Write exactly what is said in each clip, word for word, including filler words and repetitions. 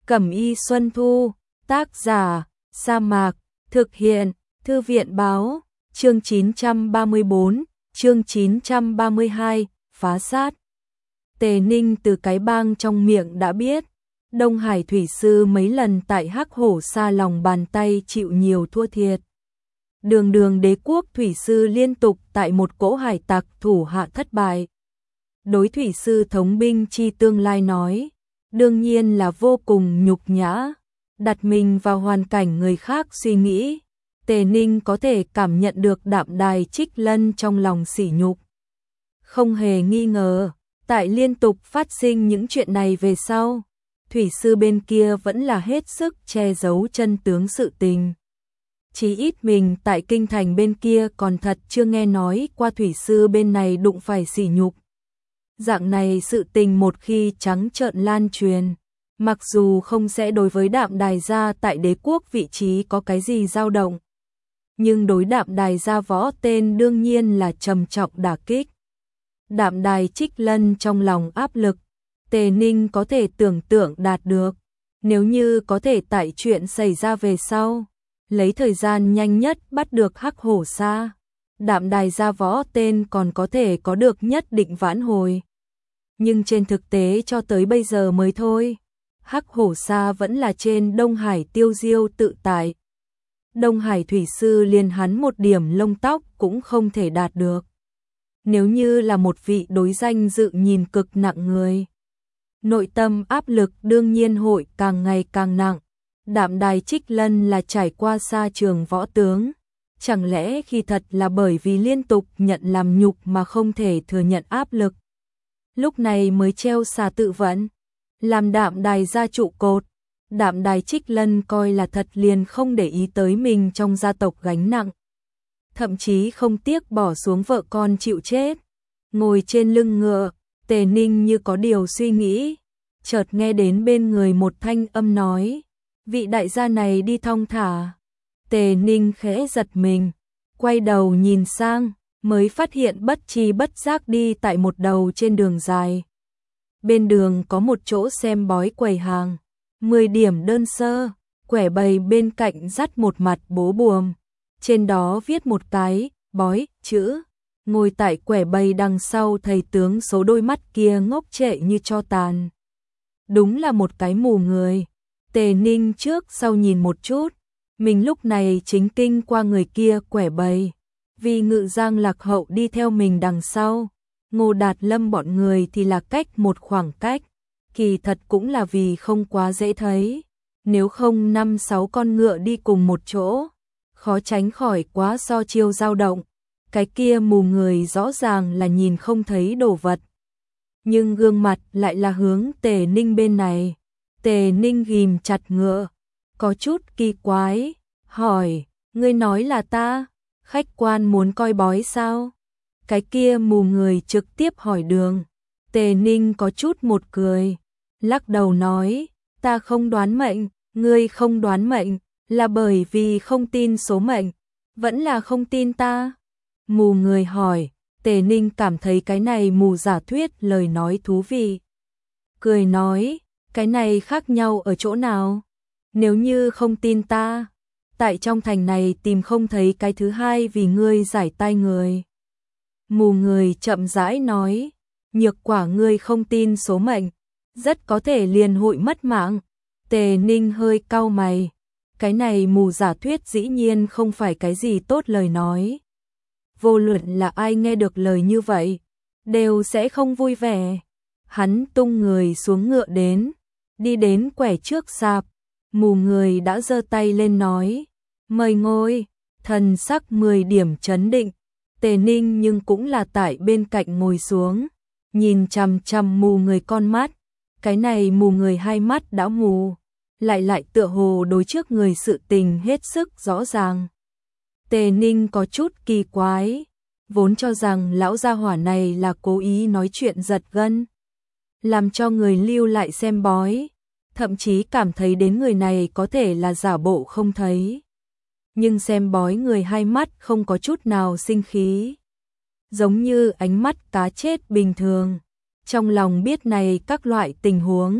Cẩm y Xuân Thu, tác giả, Sa Mạc, thực hiện, Thư viện báo, chương chín trăm ba mươi bốn, chương chín trăm ba mươi hai, phá sát. Tề Ninh từ cái bang trong miệng đã biết, Đông Hải Thủy Sư mấy lần tại Hắc Hổ Sa lòng bàn tay chịu nhiều thua thiệt. Đường đường đế quốc Thủy Sư liên tục tại một cỗ hải tặc thủ hạ thất bại. Đối Thủy Sư thống binh chi tương lai nói, đương nhiên là vô cùng nhục nhã. Đặt mình vào hoàn cảnh người khác suy nghĩ, Tề Ninh có thể cảm nhận được đạm đài Trích Lân trong lòng sỉ nhục. Không hề nghi ngờ, tại liên tục phát sinh những chuyện này về sau, Thủy Sư bên kia vẫn là hết sức che giấu chân tướng sự tình. Chí ít mình tại kinh thành bên kia còn thật chưa nghe nói qua Thủy Sư bên này đụng phải sỉ nhục. Dạng này sự tình một khi trắng trợn lan truyền, mặc dù không sẽ đối với Đạm Đài gia tại đế quốc vị trí có cái gì dao động, nhưng đối Đạm Đài gia võ tên đương nhiên là trầm trọng đả kích. Đạm Đài Trích Lân trong lòng áp lực, Tề Ninh có thể tưởng tượng đạt được, nếu như có thể tại chuyện xảy ra về sau, lấy thời gian nhanh nhất bắt được Hắc Hổ Sa, Đạm Đài gia võ tên còn có thể có được nhất định vãn hồi. Nhưng trên thực tế cho tới bây giờ mới thôi, Hắc Hổ Sa vẫn là trên Đông Hải tiêu diêu tự tại. Đông Hải Thủy Sư liền hắn một điểm lông tóc cũng không thể đạt được. Nếu như là một vị đối danh dự nhìn cực nặng người, nội tâm áp lực đương nhiên hội càng ngày càng nặng. Đạm Đài Trích Lân là trải qua xa trường võ tướng, chẳng lẽ khi thật là bởi vì liên tục nhận làm nhục mà không thể thừa nhận áp lực, lúc này mới treo xà tự vẫn, làm Đạm Đài gia trụ cột. Đạm Đài Trích Lân coi là thật liền không để ý tới mình trong gia tộc gánh nặng, thậm chí không tiếc bỏ xuống vợ con chịu chết. Ngồi trên lưng ngựa, Tề Ninh như có điều suy nghĩ, chợt nghe đến bên người một thanh âm nói, vị đại gia này đi thong thả. Tề Ninh khẽ giật mình, quay đầu nhìn sang, mới phát hiện bất tri bất giác đi tại một đầu trên đường dài. Bên đường có một chỗ xem bói quầy hàng, mười điểm đơn sơ, quẻ bày bên cạnh dắt một mặt bố buồm, trên đó viết một cái bói chữ. Ngồi tại quẻ bày đằng sau thầy tướng số đôi mắt kia ngốc trệ như tro tàn. Đúng là một cái mù người. Tề Ninh trước sau nhìn một chút, mình lúc này chính kinh qua người kia quẻ bày, vì Ngự Giang Lạc Hậu đi theo mình đằng sau, Ngô Đạt Lâm bọn người thì là cách một khoảng cách, kỳ thật cũng là vì không quá dễ thấy, nếu không năm sáu con ngựa đi cùng một chỗ, khó tránh khỏi quá so chiêu dao động. Cái kia mù người rõ ràng là nhìn không thấy đồ vật, nhưng gương mặt lại là hướng Tề Ninh bên này. Tề Ninh ghim chặt ngựa, có chút kỳ quái, hỏi, ngươi nói là ta, khách quan muốn coi bói sao? Cái kia mù người trực tiếp hỏi đường. Tề Ninh có chút một cười, lắc đầu nói, ta không đoán mệnh. Ngươi không đoán mệnh, là bởi vì không tin số mệnh, vẫn là không tin ta? Mù người hỏi. Tề Ninh cảm thấy cái này mù giả thuyết lời nói thú vị, cười nói, cái này khác nhau ở chỗ nào? Nếu như không tin ta, tại trong thành này tìm không thấy cái thứ hai vì ngươi giải tai người. Mù người chậm rãi nói, nhược quả ngươi không tin số mệnh, rất có thể liền hội mất mạng. Tề Ninh hơi cau mày, cái này mù giả thuyết dĩ nhiên không phải cái gì tốt lời nói. Vô luận là ai nghe được lời như vậy, đều sẽ không vui vẻ. Hắn tung người xuống ngựa đến, đi đến quẻ trước sạp, mù người đã giơ tay lên nói, mời ngồi. Thần sắc mười điểm chấn định. Tề Ninh nhưng cũng là tại bên cạnh ngồi xuống, nhìn chằm chằm mù người con mắt. Cái này mù người hai mắt đã mù, lại lại tựa hồ đối trước người sự tình hết sức rõ ràng. Tề Ninh có chút kỳ quái, vốn cho rằng lão gia hỏa này là cố ý nói chuyện giật gân, làm cho người lưu lại xem bói, thậm chí cảm thấy đến người này có thể là giả bộ không thấy. Nhưng xem bói người hai mắt không có chút nào sinh khí, giống như ánh mắt cá chết bình thường. Trong lòng biết này các loại tình huống,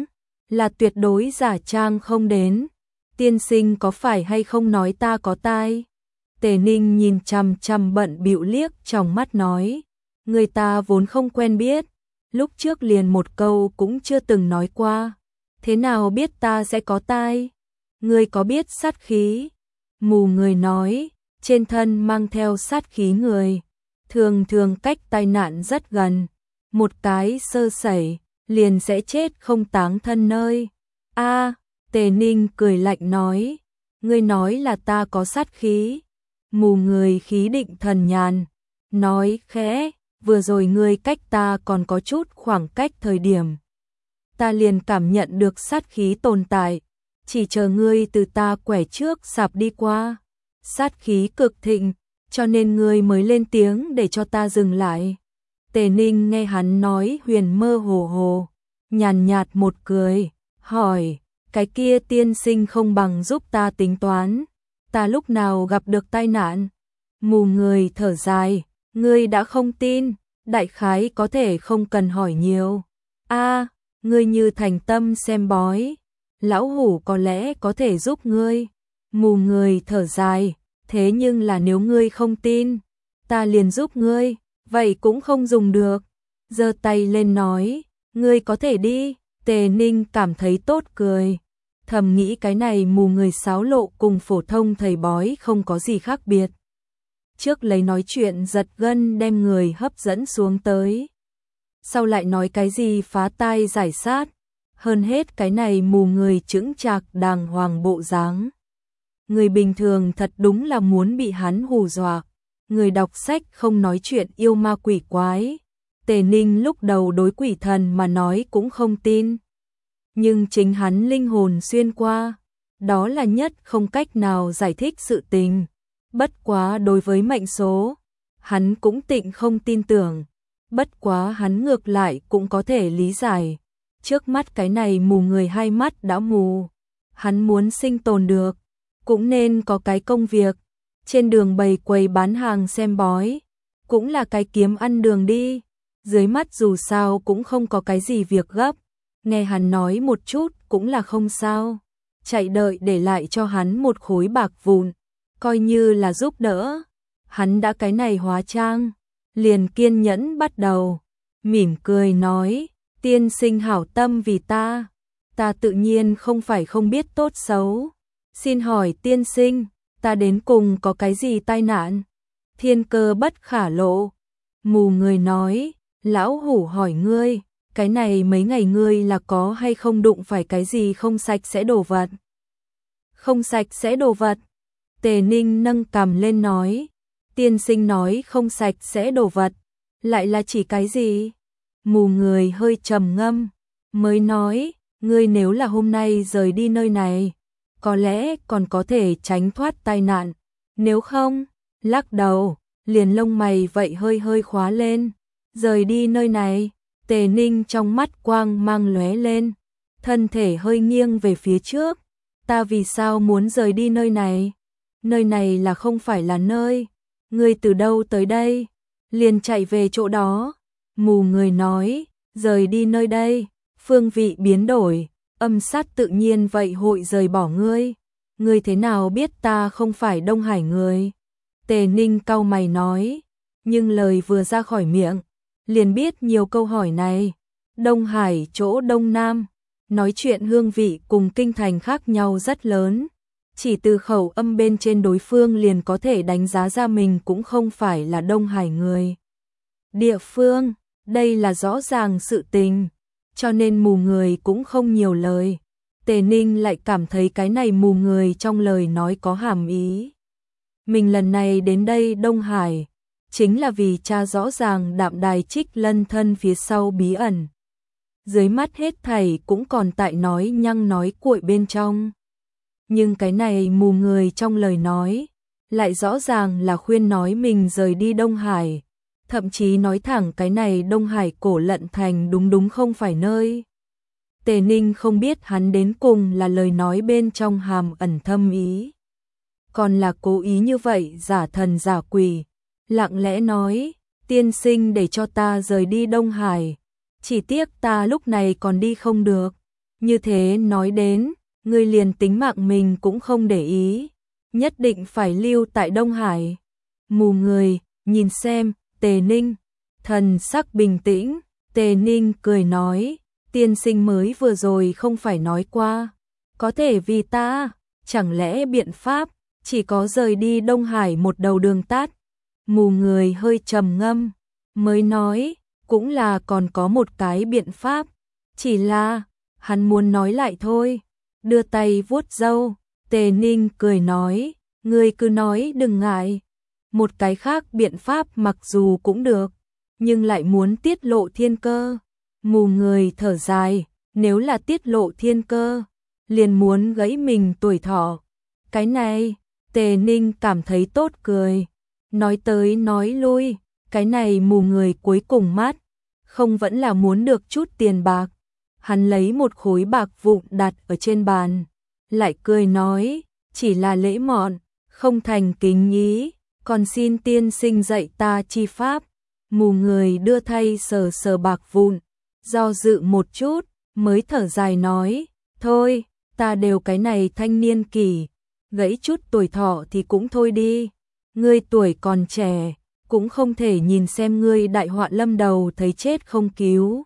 là tuyệt đối giả trang không đến. Tiên sinh có phải hay không nói ta có tai? Tề Ninh nhìn chằm chằm bận bịu liếc trong mắt nói, người ta vốn không quen biết, lúc trước liền một câu cũng chưa từng nói qua, thế nào biết ta sẽ có tai? Ngươi có biết sát khí? Mù người nói, trên thân mang theo sát khí người, thường thường cách tai nạn rất gần, một cái sơ sẩy, liền sẽ chết không táng thân nơi. A, Tề Ninh cười lạnh nói, ngươi nói là ta có sát khí. Mù người khí định thần nhàn, nói khẽ, vừa rồi ngươi cách ta còn có chút khoảng cách thời điểm. Ta liền cảm nhận được sát khí tồn tại, chỉ chờ ngươi từ ta quẻ trước sạp đi qua. Sát khí cực thịnh, cho nên ngươi mới lên tiếng để cho ta dừng lại. Tề Ninh nghe hắn nói huyền mơ hồ hồ, nhàn nhạt một cười, hỏi, cái kia tiên sinh không bằng giúp ta tính toán, ta lúc nào gặp được tai nạn? Mù người thở dài, ngươi đã không tin, đại khái có thể không cần hỏi nhiều. A, ngươi như thành tâm xem bói, lão hủ có lẽ có thể giúp ngươi. Mù người thở dài, thế nhưng là nếu ngươi không tin, ta liền giúp ngươi, vậy cũng không dùng được. Giơ tay lên nói, ngươi có thể đi. Tề Ninh cảm thấy tốt cười, thầm nghĩ cái này mù người xáo lộ cùng phổ thông thầy bói không có gì khác biệt. Trước lấy nói chuyện giật gân đem người hấp dẫn xuống tới, sau lại nói cái gì phá tai giải sát, hơn hết cái này mù người chững chạc đàng hoàng bộ dáng. Người bình thường thật đúng là muốn bị hắn hù dọa, người đọc sách không nói chuyện yêu ma quỷ quái. Tề Ninh lúc đầu đối quỷ thần mà nói cũng không tin, nhưng chính hắn linh hồn xuyên qua, đó là nhất không cách nào giải thích sự tình. Bất quá đối với mệnh số, hắn cũng tịnh không tin tưởng, bất quá hắn ngược lại cũng có thể lý giải. Trước mắt cái này mù người hai mắt đã mù, hắn muốn sinh tồn được, cũng nên có cái công việc, trên đường bày quầy bán hàng xem bói, cũng là cái kiếm ăn đường đi, dưới mắt dù sao cũng không có cái gì việc gấp, nghe hắn nói một chút cũng là không sao, chạy đợi để lại cho hắn một khối bạc vụn, coi như là giúp đỡ. Hắn đã cái này hóa trang, liền kiên nhẫn bắt đầu, mỉm cười nói, tiên sinh hảo tâm vì ta, ta tự nhiên không phải không biết tốt xấu. Xin hỏi tiên sinh, ta đến cùng có cái gì tai nạn? Thiên cơ bất khả lộ. Mù người nói, lão hủ hỏi ngươi, cái này mấy ngày ngươi là có hay không đụng phải cái gì không sạch sẽ đồ vật? Không sạch sẽ đồ vật. Tề Ninh nâng cằm lên nói, tiên sinh nói không sạch sẽ đồ vật, lại là chỉ cái gì? Mù người hơi trầm ngâm, mới nói, ngươi nếu là hôm nay rời đi nơi này, có lẽ còn có thể tránh thoát tai nạn, nếu không, lắc đầu, liền lông mày vậy hơi hơi khóa lên, rời đi nơi này. Tề Ninh trong mắt quang mang lóe lên, thân thể hơi nghiêng về phía trước, ta vì sao muốn rời đi nơi này? Nơi này là không phải là nơi, ngươi từ đâu tới đây? Liền chạy về chỗ đó. Mù người nói, rời đi nơi đây, phương vị biến đổi, âm sát tự nhiên vậy hội rời bỏ ngươi. Ngươi thế nào biết ta không phải Đông Hải người? Tề Ninh cau mày nói, nhưng lời vừa ra khỏi miệng, liền biết nhiều câu hỏi này. Đông Hải chỗ Đông Nam, nói chuyện hương vị cùng kinh thành khác nhau rất lớn. Chỉ từ khẩu âm bên trên đối phương liền có thể đánh giá ra mình cũng không phải là Đông Hải người. Địa phương, đây là rõ ràng sự tình, cho nên mù người cũng không nhiều lời. Tề Ninh lại cảm thấy cái này mù người trong lời nói có hàm ý. Mình lần này đến đây Đông Hải, chính là vì tra rõ ràng Đạm Đài Trích Lân thân phía sau bí ẩn. Dưới mắt hết thảy cũng còn tại nói nhăng nói cuội bên trong. Nhưng cái này mù người trong lời nói, lại rõ ràng là khuyên nói mình rời đi Đông Hải, thậm chí nói thẳng cái này Đông Hải cổ lận thành đúng đúng không phải nơi. Tề Ninh không biết hắn đến cùng là lời nói bên trong hàm ẩn thâm ý, còn là cố ý như vậy giả thần giả quỷ, lặng lẽ nói, tiên sinh để cho ta rời đi Đông Hải, chỉ tiếc ta lúc này còn đi không được. Như thế nói đến, ngươi liền tính mạng mình cũng không để ý, nhất định phải lưu tại Đông Hải. Mù người, nhìn xem, Tề Ninh, thần sắc bình tĩnh, Tề Ninh cười nói, tiên sinh mới vừa rồi không phải nói qua, có thể vì ta, chẳng lẽ biện pháp, chỉ có rời đi Đông Hải một đầu đường tắt. Mù người hơi trầm ngâm, mới nói, cũng là còn có một cái biện pháp, chỉ là, hắn muốn nói lại thôi, đưa tay vuốt râu, Tề Ninh cười nói, ngươi cứ nói đừng ngại, một cái khác biện pháp mặc dù cũng được, nhưng lại muốn tiết lộ thiên cơ. Mù người thở dài, nếu là tiết lộ thiên cơ, liền muốn gãy mình tuổi thọ. Cái này, Tề Ninh cảm thấy tốt cười, nói tới nói lui, cái này mù người cuối cùng mắt, không vẫn là muốn được chút tiền bạc. Hắn lấy một khối bạc vụn đặt ở trên bàn, lại cười nói, chỉ là lễ mọn, không thành kính ý, còn xin tiên sinh dạy ta chi pháp. Mù người đưa thay sờ sờ bạc vụn, do dự một chút, mới thở dài nói, thôi, ta đều cái này thanh niên kỳ, gãy chút tuổi thọ thì cũng thôi đi, ngươi tuổi còn trẻ, cũng không thể nhìn xem ngươi đại họa lâm đầu thấy chết không cứu.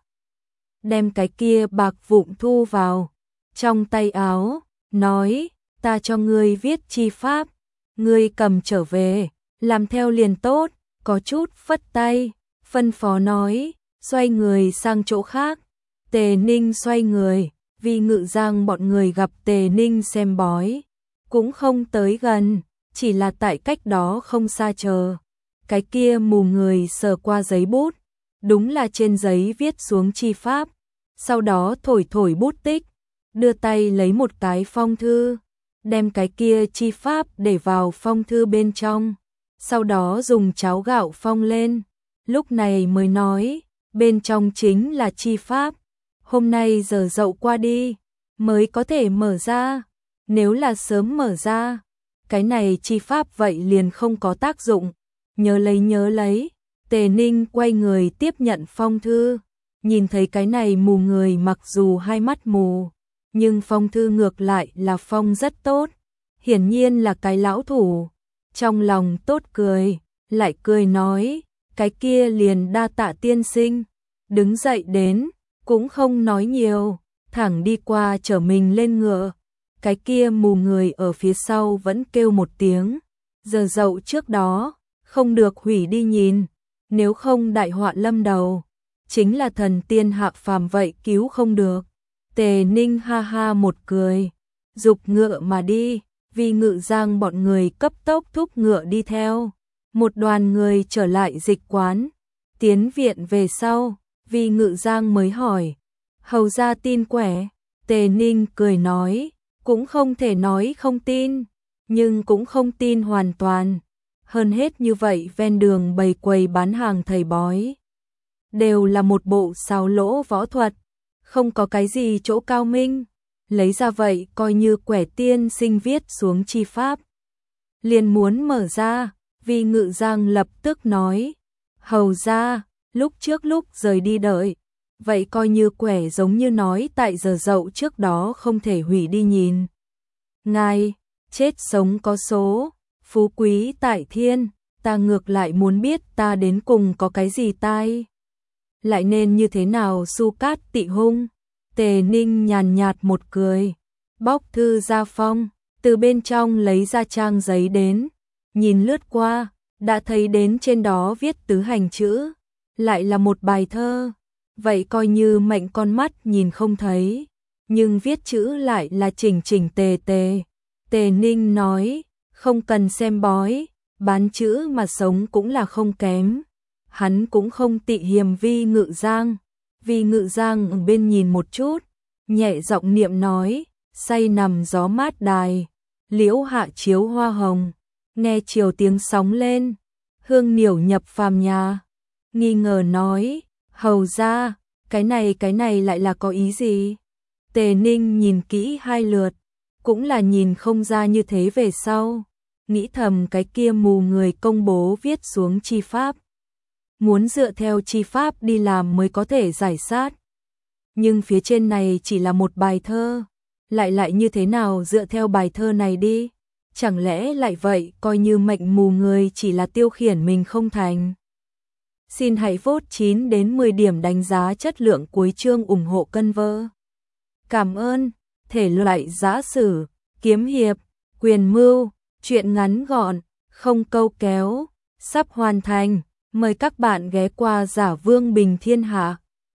Đem cái kia bạc vụn thu vào trong tay áo, nói, ta cho ngươi viết chi pháp, ngươi cầm trở về, làm theo liền tốt, có chút phất tay, phân phó nói, xoay người sang chỗ khác. Tề Ninh xoay người, vì Ngự Giang bọn người gặp Tề Ninh xem bói, cũng không tới gần, chỉ là tại cách đó không xa chờ. Cái kia mù người sờ qua giấy bút, đúng là trên giấy viết xuống chi pháp, sau đó thổi thổi bút tích, đưa tay lấy một cái phong thư, đem cái kia chi pháp để vào phong thư bên trong, sau đó dùng cháo gạo phong lên, lúc này mới nói, bên trong chính là chi pháp, hôm nay giờ dậu qua đi, mới có thể mở ra, nếu là sớm mở ra, cái này chi pháp vậy liền không có tác dụng, nhớ lấy nhớ lấy. Tề Ninh quay người tiếp nhận phong thư, nhìn thấy cái này mù người mặc dù hai mắt mù, nhưng phong thư ngược lại là phong rất tốt, hiển nhiên là cái lão thủ, trong lòng tốt cười, lại cười nói, cái kia liền đa tạ tiên sinh, đứng dậy đến, cũng không nói nhiều, thẳng đi qua chở mình lên ngựa, cái kia mù người ở phía sau vẫn kêu một tiếng, giờ dậu trước đó, không được hủy đi nhìn, nếu không đại họa lâm đầu, chính là thần tiên hạ phàm vậy cứu không được. Tề Ninh ha ha một cười, dục ngựa mà đi, vì Ngự Giang bọn người cấp tốc thúc ngựa đi theo. Một đoàn người trở lại dịch quán, tiến viện về sau, vì Ngự Giang mới hỏi, hầu ra tin quẻ, Tề Ninh cười nói, cũng không thể nói không tin, nhưng cũng không tin hoàn toàn. Hơn hết như vậy ven đường bày quầy bán hàng thầy bói, đều là một bộ xáo lỗ võ thuật, không có cái gì chỗ cao minh, lấy ra vậy coi như quẻ tiên sinh viết xuống chi pháp. Liền muốn mở ra, vì Ngự Giang lập tức nói, hầu ra, lúc trước lúc rời đi đợi, vậy coi như quẻ giống như nói tại giờ dậu trước đó không thể hủy đi nhìn. Ngài, chết sống có số, phú quý tại thiên, ta ngược lại muốn biết ta đến cùng có cái gì tai. Lại nên như thế nào su cát tị hung. Tề Ninh nhàn nhạt một cười, bóc thư ra phong, từ bên trong lấy ra trang giấy đến, nhìn lướt qua, đã thấy đến trên đó viết tứ hành chữ, lại là một bài thơ, vậy coi như mệnh con mắt nhìn không thấy, nhưng viết chữ lại là chỉnh chỉnh tề tề. Tề Ninh nói, không cần xem bói, bán chữ mà sống cũng là không kém. Hắn cũng không tị hiềm Vi Ngự Giang, Vi Ngự Giang ở bên nhìn một chút, nhẹ giọng niệm nói, say nằm gió mát đài, liễu hạ chiếu hoa hồng, nghe chiều tiếng sóng lên, hương niểu nhập phàm nhà. Nghi ngờ nói, hầu ra, cái này cái này lại là có ý gì? Tề Ninh nhìn kỹ hai lượt, cũng là nhìn không ra như thế về sau, nghĩ thầm cái kia mù người công bố viết xuống chi pháp. Muốn dựa theo chi pháp đi làm mới có thể giải sát. nhưng phía trên này chỉ là một bài thơ. Lại lại như thế nào dựa theo bài thơ này đi? Chẳng lẽ lại vậy coi như mệnh mù người chỉ là tiêu khiển mình không thành? Xin hãy vote chín đến mười điểm đánh giá chất lượng cuối chương ủng hộ cân vơ. Cảm ơn. Thể loại giã sử, kiếm hiệp, quyền mưu, truyện ngắn gọn, không câu kéo, sắp hoàn thành. Mời các bạn ghé qua Giả Vương Bình Thiên Hạ.